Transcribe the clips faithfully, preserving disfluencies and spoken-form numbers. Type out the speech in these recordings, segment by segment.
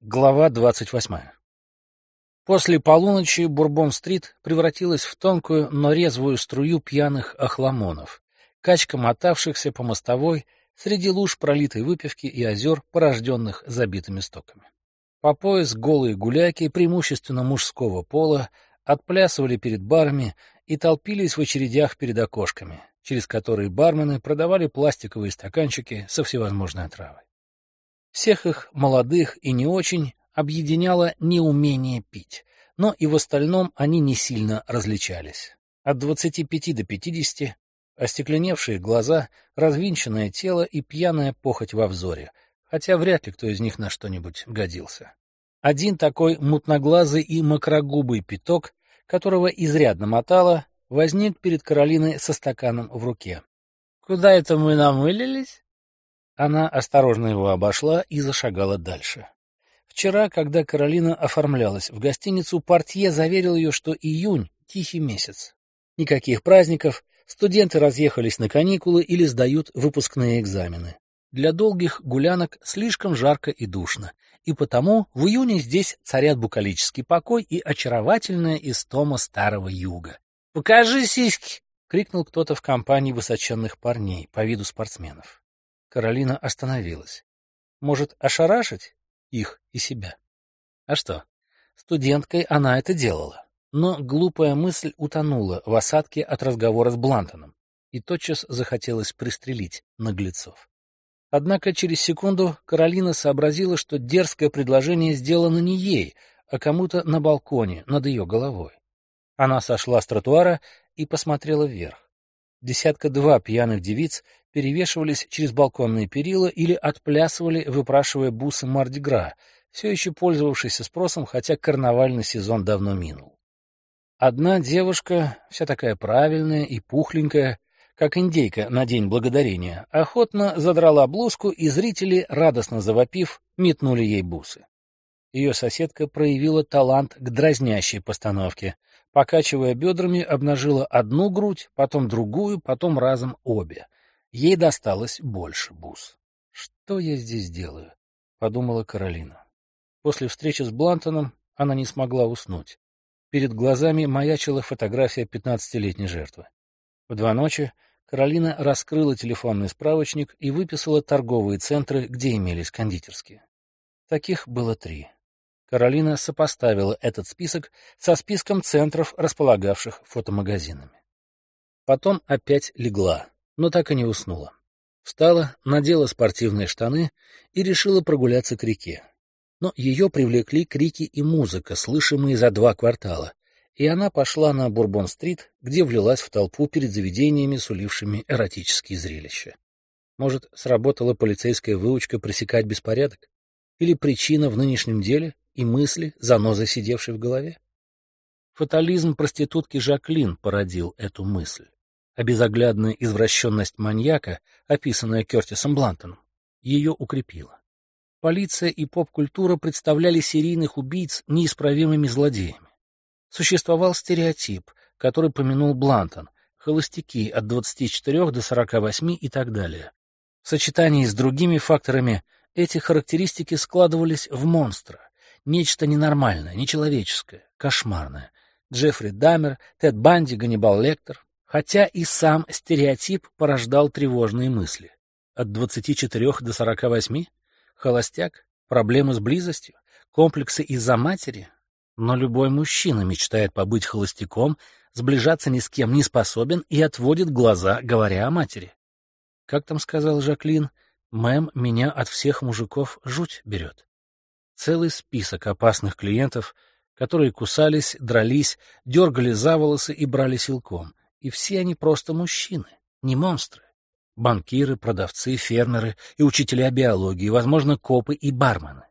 Глава двадцать восьмая. После полуночи Бурбон-стрит превратилась в тонкую, но резвую струю пьяных охламонов, качка мотавшихся по мостовой среди луж пролитой выпивки и озер, порожденных забитыми стоками. По пояс голые гуляки, преимущественно мужского пола, отплясывали перед барами и толпились в очередях перед окошками, через которые бармены продавали пластиковые стаканчики со всевозможной отравой. Всех их, молодых и не очень, объединяло неумение пить, но и в остальном они не сильно различались. От двадцати пяти до пятидесяти, остекленевшие глаза, развинченное тело и пьяная похоть во взоре, хотя вряд ли кто из них на что-нибудь годился. Один такой мутноглазый и мокрогубый пяток, которого изрядно мотало, возник перед Каролиной со стаканом в руке. — Куда это мы намылились? Она осторожно его обошла и зашагала дальше. Вчера, когда Каролина оформлялась в гостиницу, портье заверил ее, что июнь — тихий месяц. Никаких праздников, студенты разъехались на каникулы или сдают выпускные экзамены. Для долгих гулянок слишком жарко и душно, и потому в июне здесь царят букалический покой и очаровательная истома старого юга. «Покажи сиськи!» — крикнул кто-то в компании высоченных парней, по виду спортсменов. Каролина остановилась. Может, ошарашить их и себя? А что? Студенткой она это делала. Но глупая мысль утонула в осадке от разговора с Блантоном, и тотчас захотелось пристрелить наглецов. Однако через секунду Каролина сообразила, что дерзкое предложение сделано не ей, а кому-то на балконе над ее головой. Она сошла с тротуара и посмотрела вверх. Десятка-два пьяных девиц перевешивались через балконные перила или отплясывали, выпрашивая бусы Марди-Гра, все еще пользовавшийся спросом, хотя карнавальный сезон давно минул. Одна девушка, вся такая правильная и пухленькая, как индейка на День Благодарения, охотно задрала блузку, и зрители, радостно завопив, метнули ей бусы. Ее соседка проявила талант к дразнящей постановке. Покачивая бедрами, обнажила одну грудь, потом другую, потом разом обе. Ей досталось больше бус. «Что я здесь делаю?» — подумала Каролина. После встречи с Блантоном она не смогла уснуть. Перед глазами маячила фотография пятнадцатилетней жертвы. В два ночи Каролина раскрыла телефонный справочник и выписала торговые центры, где имелись кондитерские. Таких было три. Каролина сопоставила этот список со списком центров, располагавших фотомагазинами. Потом опять легла, но так и не уснула. Встала, надела спортивные штаны и решила прогуляться к реке. Но ее привлекли крики и музыка, слышимые за два квартала, и она пошла на Бурбон-стрит, где влилась в толпу перед заведениями, сулившими эротические зрелища. Может, сработала полицейская выучка пресекать беспорядок? Или причина в нынешнем деле и мысли, занозой сидевшей в голове? Фатализм проститутки Жаклин породил эту мысль, а безоглядная извращенность маньяка, описанная Кертисом Блантоном, ее укрепила. Полиция и поп-культура представляли серийных убийц неисправимыми злодеями. Существовал стереотип, который помянул Блантон, холостяки от двадцати четырёх до сорока восьми и так далее. В сочетании с другими факторами эти характеристики складывались в монстра, нечто ненормальное, нечеловеческое, кошмарное. Джеффри Даммер, Тед Банди, Ганнибал Лектор. Хотя и сам стереотип порождал тревожные мысли. От двадцати четырёх до сорока восьми? Холостяк? Проблемы с близостью? Комплексы из-за матери? Но любой мужчина мечтает побыть холостяком, сближаться ни с кем не способен и отводит глаза, говоря о матери. Как там сказал Жаклин? «Мэм, меня от всех мужиков жуть берет». Целый список опасных клиентов, которые кусались, дрались, дергали за волосы и брали силком. И все они просто мужчины, не монстры. Банкиры, продавцы, фермеры и учителя биологии, возможно, копы и бармены.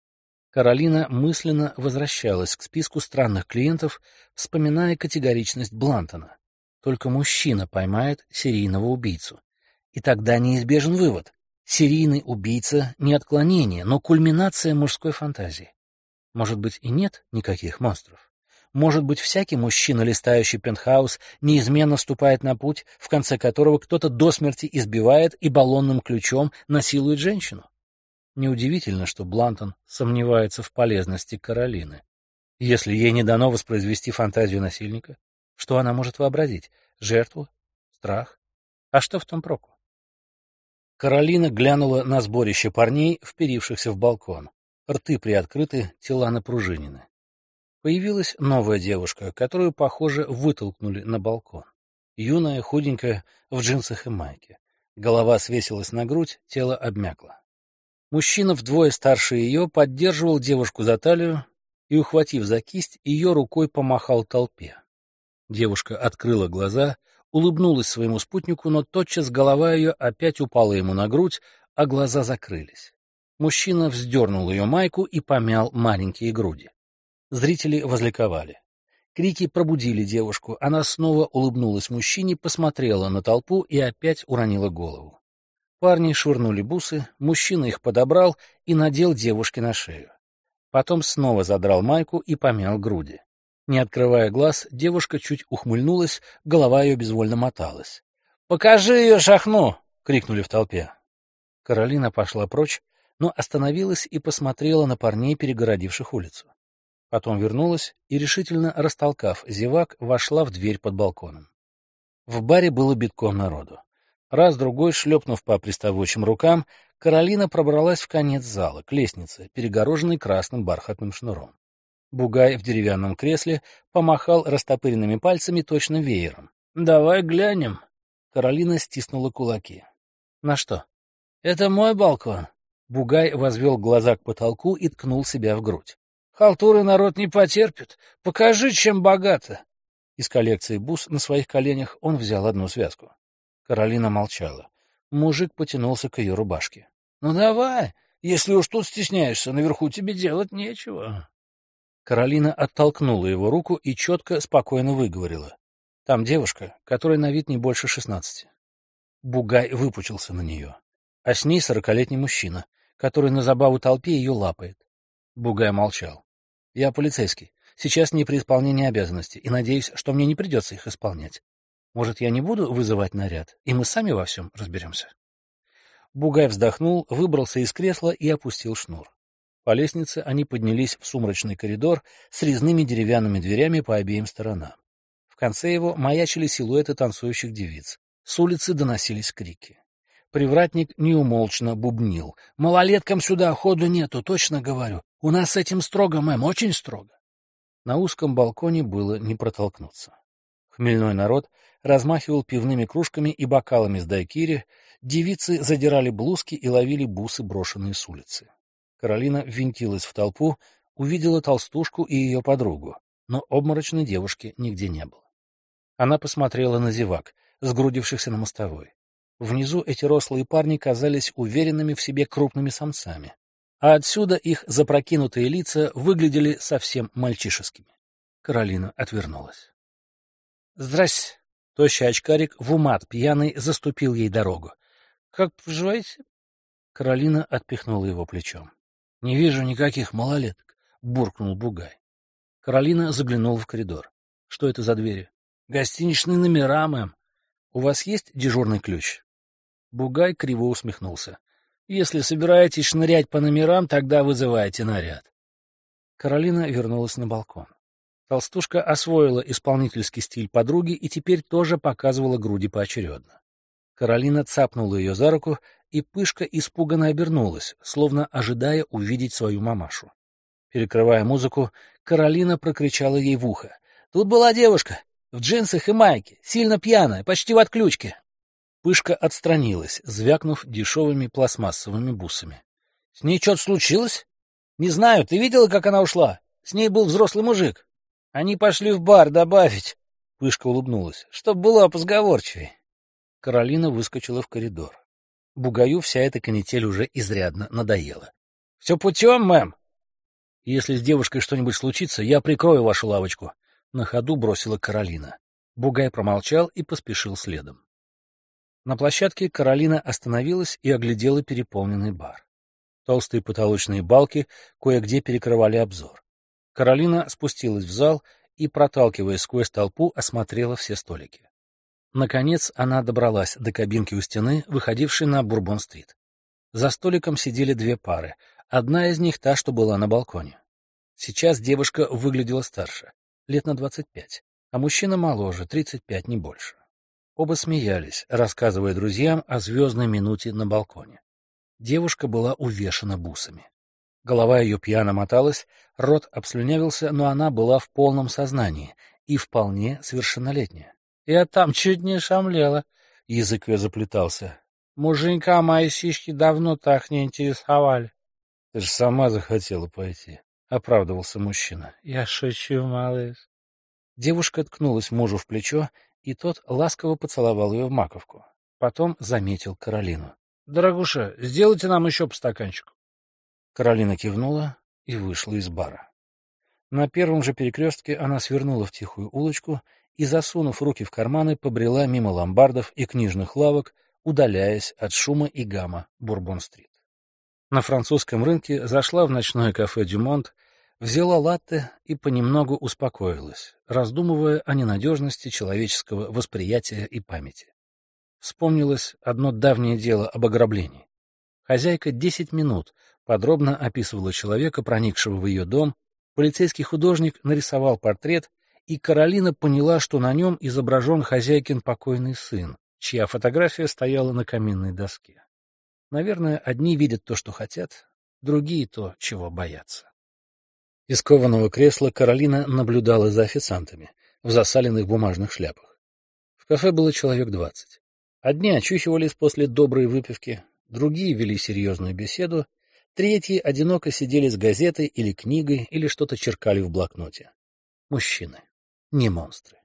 Каролина мысленно возвращалась к списку странных клиентов, вспоминая категоричность Блантона. Только мужчина поймает серийного убийцу. И тогда неизбежен вывод. Серийный убийца — не отклонение, но кульминация мужской фантазии. Может быть, и нет никаких монстров. Может быть, всякий мужчина, листающий пентхаус, неизменно вступает на путь, в конце которого кто-то до смерти избивает и баллонным ключом насилует женщину. Неудивительно, что Блантон сомневается в полезности Каролины. Если ей не дано воспроизвести фантазию насильника, что она может вообразить? Жертву? Страх? А что в том проку? Каролина глянула на сборище парней, вперившихся в балкон. Рты приоткрыты, тела напружинены. Появилась новая девушка, которую, похоже, вытолкнули на балкон. Юная, худенькая, в джинсах и майке. Голова свесилась на грудь, тело обмякло. Мужчина вдвое старше ее поддерживал девушку за талию и, ухватив за кисть, ее рукой помахал толпе. Девушка открыла глаза, улыбнулась своему спутнику, но тотчас голова ее опять упала ему на грудь, а глаза закрылись. Мужчина вздернул ее майку и помял маленькие груди. Зрители возликовали. Крики пробудили девушку. Она снова улыбнулась мужчине, посмотрела на толпу и опять уронила голову. Парни швырнули бусы, мужчина их подобрал и надел девушке на шею. Потом снова задрал майку и помял груди. Не открывая глаз, девушка чуть ухмыльнулась, голова ее безвольно моталась. «Покажи ее, шахну!» — крикнули в толпе. Каролина пошла прочь, но остановилась и посмотрела на парней, перегородивших улицу. Потом вернулась и, решительно растолкав зевак, вошла в дверь под балконом. В баре было битком народу. Раз-другой, шлепнув по приставучим рукам, Каролина пробралась в конец зала, к лестнице, перегороженной красным бархатным шнуром. Бугай в деревянном кресле помахал растопыренными пальцами точно веером. «Давай глянем». Каролина стиснула кулаки. «На что?» «Это мой балкон». Бугай возвел глаза к потолку и ткнул себя в грудь. «Халтуры народ не потерпит. Покажи, чем богато». Из коллекции бус на своих коленях он взял одну связку. Каролина молчала. Мужик потянулся к ее рубашке. «Ну давай, если уж тут стесняешься, наверху тебе делать нечего». Каролина оттолкнула его руку и четко, спокойно выговорила. «Там девушка, которой на вид не больше шестнадцати». Бугай выпучился на нее. А с ней сорокалетний мужчина, который на забаву толпе ее лапает. Бугай молчал. «Я полицейский. Сейчас не при исполнении обязанностей, и надеюсь, что мне не придется их исполнять. Может, я не буду вызывать наряд, и мы сами во всем разберемся?» Бугай вздохнул, выбрался из кресла и опустил шнур. По лестнице они поднялись в сумрачный коридор с резными деревянными дверями по обеим сторонам. В конце его маячили силуэты танцующих девиц. С улицы доносились крики. Привратник неумолчно бубнил. «Малолеткам сюда ходу нету, точно говорю. У нас с этим строго, мэм, очень строго». На узком балконе было не протолкнуться. Хмельной народ размахивал пивными кружками и бокалами с дайкири, девицы задирали блузки и ловили бусы, брошенные с улицы. Каролина ввинтилась в толпу, увидела толстушку и ее подругу, но обморочной девушки нигде не было. Она посмотрела на зевак, сгрудившихся на мостовой. Внизу эти рослые парни казались уверенными в себе крупными самцами, а отсюда их запрокинутые лица выглядели совсем мальчишескими. Каролина отвернулась. «Здрасте!» — тощий очкарик в умат пьяный заступил ей дорогу. «Как поживаете?» Каролина отпихнула его плечом. «Не вижу никаких малолеток», — буркнул Бугай. Каролина заглянула в коридор. «Что это за двери?» «Гостиничные номера, мэм. У вас есть дежурный ключ?» Бугай криво усмехнулся. «Если собираетесь шнырять по номерам, тогда вызывайте наряд». Каролина вернулась на балкон. Толстушка освоила исполнительский стиль подруги и теперь тоже показывала груди поочередно. Каролина цапнула ее за руку, и Пышка испуганно обернулась, словно ожидая увидеть свою мамашу. Перекрывая музыку, Каролина прокричала ей в ухо. «Тут была девушка, в джинсах и майке, сильно пьяная, почти в отключке». Пышка отстранилась, звякнув дешевыми пластмассовыми бусами. — С ней что-то случилось? — Не знаю, ты видела, как она ушла? С ней был взрослый мужик. Они пошли в бар добавить. Пышка улыбнулась. — Чтоб была позговорчивей. Каролина выскочила в коридор. Бугаю вся эта канитель уже изрядно надоела. — Все путем, мэм? — Если с девушкой что-нибудь случится, я прикрою вашу лавочку. На ходу бросила Каролина. Бугай промолчал и поспешил следом. На площадке Каролина остановилась и оглядела переполненный бар. Толстые потолочные балки кое-где перекрывали обзор. Каролина спустилась в зал и, проталкиваясь сквозь толпу, осмотрела все столики. Наконец она добралась до кабинки у стены, выходившей на Бурбон-стрит. За столиком сидели две пары. Одна из них та, что была на балконе. Сейчас девушка выглядела старше, лет на двадцать пять, а мужчина моложе, тридцать пять, не больше. Оба смеялись, рассказывая друзьям о звездной минуте на балконе. Девушка была увешана бусами. Голова ее пьяно моталась, рот обслюнявился, но она была в полном сознании и вполне совершеннолетняя. Я там чуть не шамлела. Язык ее заплетался. Муженька мои сиськи давно так не интересовали. Ты же сама захотела пойти, — оправдывался мужчина. Я шучу, малыш. Девушка ткнулась мужу в плечо, и тот ласково поцеловал ее в маковку. Потом заметил Каролину. — Дорогуша, сделайте нам еще по стаканчику. Каролина кивнула и вышла из бара. На первом же перекрестке она свернула в тихую улочку и, засунув руки в карманы, побрела мимо ломбардов и книжных лавок, удаляясь от шума и гамма Бурбон-стрит. На французском рынке зашла в ночное кафе «Дюмонт», взяла латте и понемногу успокоилась, раздумывая о ненадежности человеческого восприятия и памяти. Вспомнилось одно давнее дело об ограблении. Хозяйка десять минут подробно описывала человека, проникшего в ее дом, полицейский художник нарисовал портрет, и Каролина поняла, что на нем изображен хозяйкин покойный сын, чья фотография стояла на каминной доске. Наверное, одни видят то, что хотят, другие — то, чего боятся. Из кованого кресла Каролина наблюдала за официантами в засаленных бумажных шляпах. В кафе было человек двадцать. Одни очухивались после доброй выпивки, другие вели серьезную беседу, третьи одиноко сидели с газетой или книгой или что-то черкали в блокноте. Мужчины, не монстры.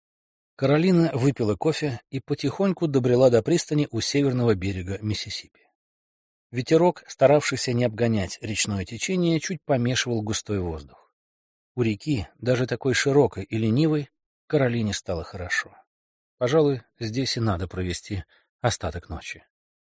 Каролина выпила кофе и потихоньку добрела до пристани у северного берега Миссисипи. Ветерок, старавшийся не обгонять речное течение, чуть помешивал густой воздух. У реки, даже такой широкой и ленивой, Каролине стало хорошо. Пожалуй, здесь и надо провести остаток ночи.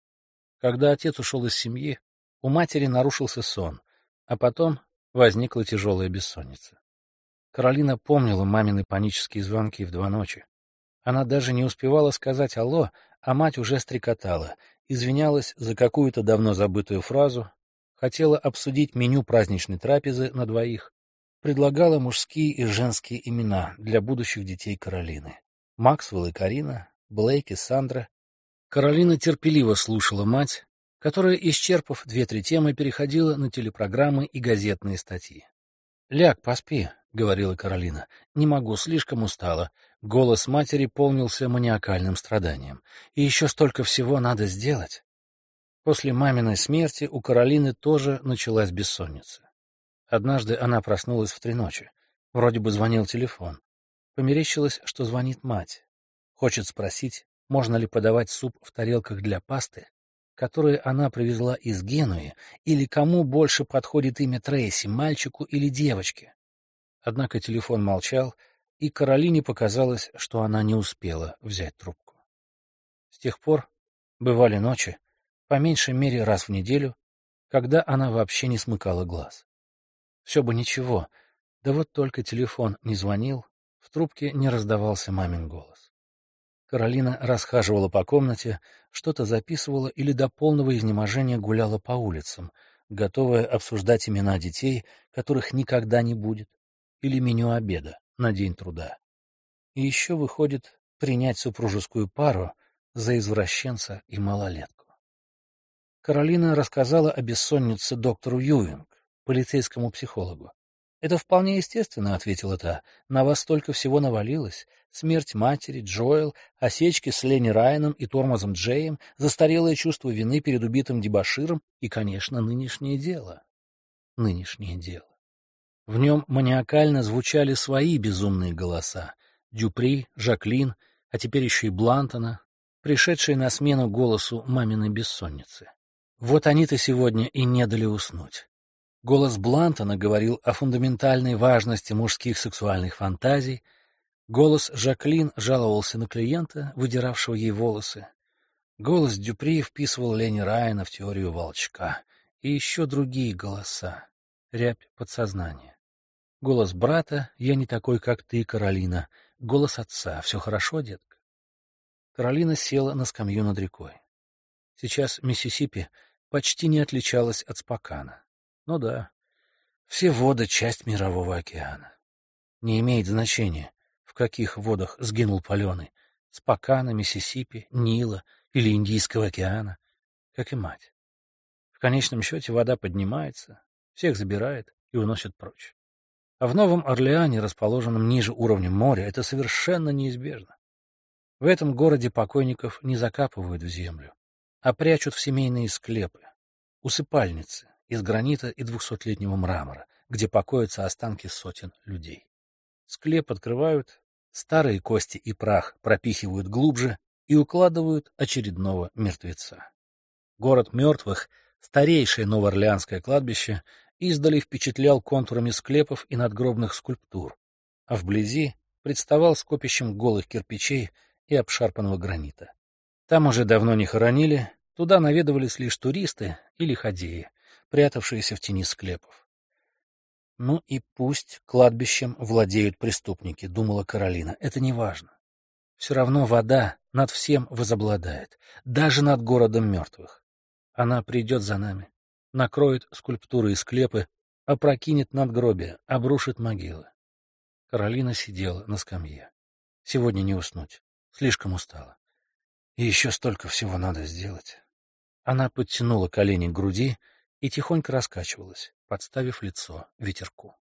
Когда отец ушел из семьи, у матери нарушился сон, а потом возникла тяжелая бессонница. Каролина помнила мамины панические звонки в два ночи. Она даже не успевала сказать «алло», а мать уже стрекотала, извинялась за какую-то давно забытую фразу, хотела обсудить меню праздничной трапезы на двоих, предлагала мужские и женские имена для будущих детей Каролины. Максвелл и Карина, Блейк и Сандра. Каролина терпеливо слушала мать, которая, исчерпав две-три темы, переходила на телепрограммы и газетные статьи. «Ляг, поспи», — говорила Каролина. «Не могу, слишком устала». Голос матери полнился маниакальным страданием. «И еще столько всего надо сделать». После маминой смерти у Каролины тоже началась бессонница. Однажды она проснулась в три ночи. Вроде бы звонил телефон. Померещилось, что звонит мать. Хочет спросить, можно ли подавать суп в тарелках для пасты, которые она привезла из Генуи, или кому больше подходит имя Трейси, мальчику или девочке. Однако телефон молчал, и Каролине показалось, что она не успела взять трубку. С тех пор бывали ночи, по меньшей мере раз в неделю, когда она вообще не смыкала глаз. Все бы ничего, да вот только телефон не звонил, в трубке не раздавался мамин голос. Каролина расхаживала по комнате, что-то записывала или до полного изнеможения гуляла по улицам, готовая обсуждать имена детей, которых никогда не будет, или меню обеда на день труда. И еще, выходит, принять супружескую пару за извращенца и малолетку. Каролина рассказала о бессоннице доктору Юинг, полицейскому психологу. «Это вполне естественно», — ответила та. «На вас столько всего навалилось. Смерть матери, Джоэл, осечки с Ленни Райаном и тормозом Джеем, застарелое чувство вины перед убитым дебоширом и, конечно, нынешнее дело». Нынешнее дело. В нем маниакально звучали свои безумные голоса. Дюпри, Жаклин, а теперь еще и Блантона, пришедшие на смену голосу маминой бессонницы. Вот они-то сегодня и не дали уснуть. Голос Блантона говорил о фундаментальной важности мужских сексуальных фантазий, голос Жаклин жаловался на клиента, выдиравшего ей волосы, голос Дюпри вписывал Ленни Райана в теорию волчка, и еще другие голоса, рябь подсознания. Голос брата «Я не такой, как ты, Каролина», голос отца «Все хорошо, детка». Каролина села на скамью над рекой. Сейчас Миссисипи почти не отличалась от Спокана. Ну да, все воды — часть Мирового океана. Не имеет значения, в каких водах сгинул Паленый — Спокана, Миссисипи, Нила или Индийского океана, как и мать. В конечном счете вода поднимается, всех забирает и уносит прочь. А в Новом Орлеане, расположенном ниже уровня моря, это совершенно неизбежно. В этом городе покойников не закапывают в землю, а прячут в семейные склепы, усыпальницы из гранита и двухсотлетнего мрамора, где покоятся останки сотен людей. Склеп открывают, старые кости и прах пропихивают глубже и укладывают очередного мертвеца. Город мертвых, старейшее новоорлеанское кладбище, издали впечатлял контурами склепов и надгробных скульптур, а вблизи представал скопищем голых кирпичей и обшарпанного гранита. Там уже давно не хоронили, туда наведывались лишь туристы или ходеи, прятавшиеся в тени склепов. «Ну и пусть кладбищем владеют преступники», — думала Каролина, — «это не важно. Все равно вода над всем возобладает, даже над городом мертвых. Она придет за нами, накроет скульптуры и склепы, опрокинет надгробия, обрушит могилы». Каролина сидела на скамье. Сегодня не уснуть, слишком устала. И еще столько всего надо сделать. Она подтянула колени к груди и тихонько раскачивалась, подставив лицо ветерку.